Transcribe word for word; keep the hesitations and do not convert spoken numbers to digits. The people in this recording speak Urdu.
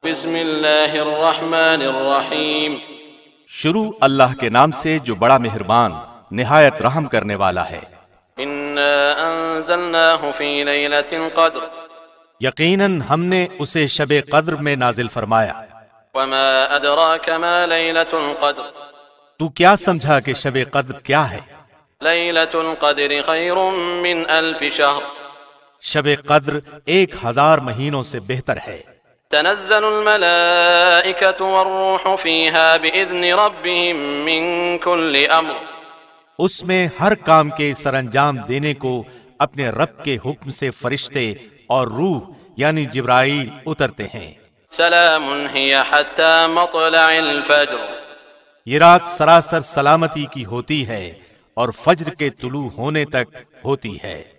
بسم اللہ الرحمن الرحیم شروع اللہ کے نام سے جو بڑا مہربان نہایت رحم کرنے والا ہے۔ انا انزلناہ فی لیلۃ القدر یقیناً ہم نے اسے شب قدر میں نازل فرمایا۔ وما ادراک ما لیلۃ القدر تو کیا سمجھا کہ شب قدر کیا ہے؟ لیلۃ القدر خیر من الف شہر شب قدر ایک ہزار مہینوں سے بہتر ہے۔ تنزل الملائکۃ والروح فیہا بإذن ربہم من کل امر اس میں ہر کام کے سر انجام دینے کو اپنے رب کے حکم سے فرشتے اور روح یعنی جبرائیل اترتے ہیں۔ سلام ہی حتی مطلع الفجر یہ رات سراسر سلامتی کی ہوتی ہے اور فجر کے طلوع ہونے تک ہوتی ہے۔